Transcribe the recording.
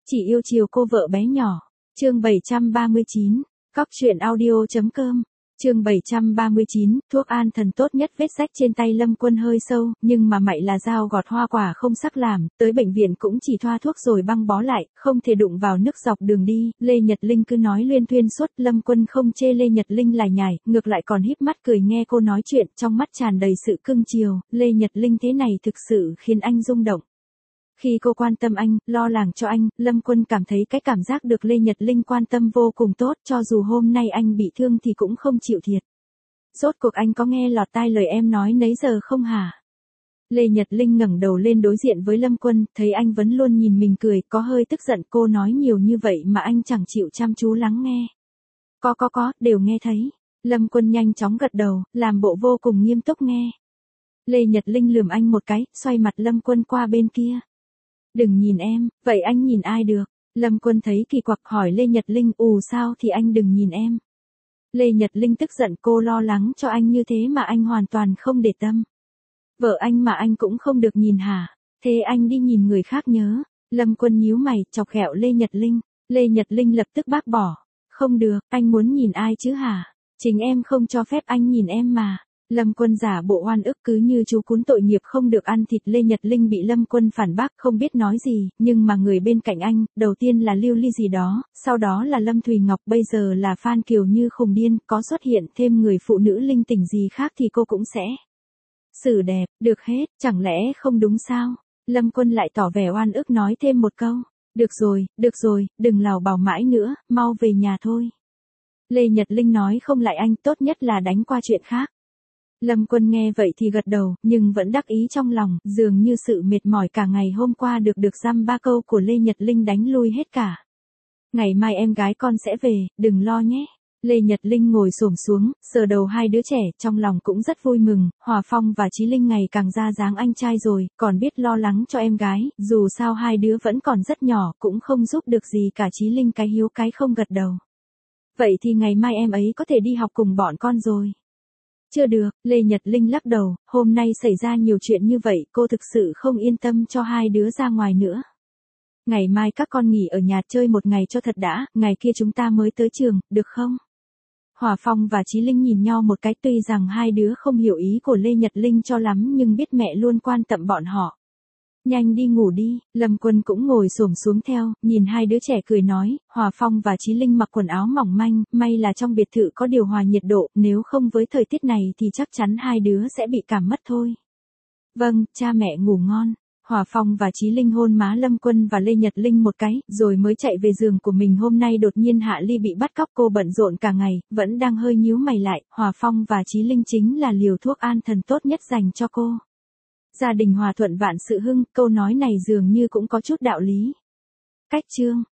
Chỉ yêu chiều cô vợ bé nhỏ. Chương 739. Cóc truyện audio.com. Chương 739, thuốc an thần tốt nhất. Vết rách trên tay Lâm Quân hơi sâu, nhưng mà mạy là dao gọt hoa quả không sắc làm, tới bệnh viện cũng chỉ thoa thuốc rồi băng bó lại, không thể đụng vào nước dọc đường đi. Lê Nhật Linh cứ nói luyên thuyên suốt, Lâm Quân không chê Lê Nhật Linh lải nhải, ngược lại còn híp mắt cười nghe cô nói chuyện, trong mắt tràn đầy sự cưng chiều. Lê Nhật Linh thế này thực sự khiến anh rung động. Khi cô quan tâm anh, lo lắng cho anh, Lâm Quân cảm thấy cái cảm giác được Lê Nhật Linh quan tâm vô cùng tốt, cho dù hôm nay anh bị thương thì cũng không chịu thiệt. Rốt cuộc anh có nghe lọt tai lời em nói nấy giờ không hả? Lê Nhật Linh ngẩng đầu lên đối diện với Lâm Quân, thấy anh vẫn luôn nhìn mình cười, có hơi tức giận. Cô nói nhiều như vậy mà anh chẳng chịu chăm chú lắng nghe. Có, đều nghe thấy. Lâm Quân nhanh chóng gật đầu, làm bộ vô cùng nghiêm túc nghe. Lê Nhật Linh lườm anh một cái, xoay mặt Lâm Quân qua bên kia. Đừng nhìn em, vậy anh nhìn ai được? Lâm Quân thấy kỳ quặc hỏi Lê Nhật Linh, sao thì anh đừng nhìn em. Lê Nhật Linh tức giận, cô lo lắng cho anh như thế mà anh hoàn toàn không để tâm. Vợ anh mà anh cũng không được nhìn hả? Thế anh đi nhìn người khác nhớ. Lâm Quân nhíu mày, chọc ghẹo Lê Nhật Linh. Lê Nhật Linh lập tức bác bỏ. Không được, anh muốn nhìn ai chứ hả? Chính em không cho phép anh nhìn em mà. Lâm Quân giả bộ oan ức cứ như chú cún tội nghiệp không được ăn thịt. Lê Nhật Linh bị Lâm Quân phản bác không biết nói gì, nhưng mà người bên cạnh anh, đầu tiên là Lưu Ly gì đó, sau đó là Lâm Thùy Ngọc, bây giờ là Phan Kiều Như khùng điên, có xuất hiện thêm người phụ nữ linh tinh gì khác thì cô cũng sẽ xử đẹp, được hết, chẳng lẽ không đúng sao? Lâm Quân lại tỏ vẻ oan ức nói thêm một câu, được rồi, đừng lào bảo mãi nữa, mau về nhà thôi. Lê Nhật Linh nói không lại anh, tốt nhất là đánh qua chuyện khác. Lâm Quân nghe vậy thì gật đầu, nhưng vẫn đắc ý trong lòng, dường như sự mệt mỏi cả ngày hôm qua được dăm ba câu của Lê Nhật Linh đánh lui hết cả. Ngày mai em gái con sẽ về, đừng lo nhé. Lê Nhật Linh ngồi xổm xuống, sờ đầu hai đứa trẻ, trong lòng cũng rất vui mừng. Hòa Phong và Chí Linh ngày càng ra dáng anh trai rồi, còn biết lo lắng cho em gái, dù sao hai đứa vẫn còn rất nhỏ, cũng không giúp được gì cả. Chí Linh cái hiếu cái không gật đầu. Vậy thì ngày mai em ấy có thể đi học cùng bọn con rồi. Chưa được, Lê Nhật Linh lắc đầu, hôm nay xảy ra nhiều chuyện như vậy, cô thực sự không yên tâm cho hai đứa ra ngoài nữa. Ngày mai các con nghỉ ở nhà chơi một ngày cho thật đã, ngày kia chúng ta mới tới trường, được không? Hòa Phong và Chí Linh nhìn nhau một cái, tuy rằng hai đứa không hiểu ý của Lê Nhật Linh cho lắm nhưng biết mẹ luôn quan tâm bọn họ. Nhanh đi ngủ đi. Lâm Quân cũng ngồi xổm xuống theo, nhìn hai đứa trẻ cười nói. Hòa Phong và Chí Linh mặc quần áo mỏng manh, may là trong biệt thự có điều hòa nhiệt độ, nếu không với thời tiết này thì chắc chắn hai đứa sẽ bị cảm mất thôi. Vâng, cha mẹ ngủ ngon. Hòa Phong và Chí Linh hôn má Lâm Quân và Lê Nhật Linh một cái, rồi mới chạy về giường của mình. Hôm nay đột nhiên Hạ Ly bị bắt cóc, cô bận rộn cả ngày, vẫn đang hơi nhíu mày lại. Hòa Phong và Chí Linh chính là liều thuốc an thần tốt nhất dành cho cô. Gia đình hòa thuận vạn sự hưng, câu nói này dường như cũng có chút đạo lý. Cách chương.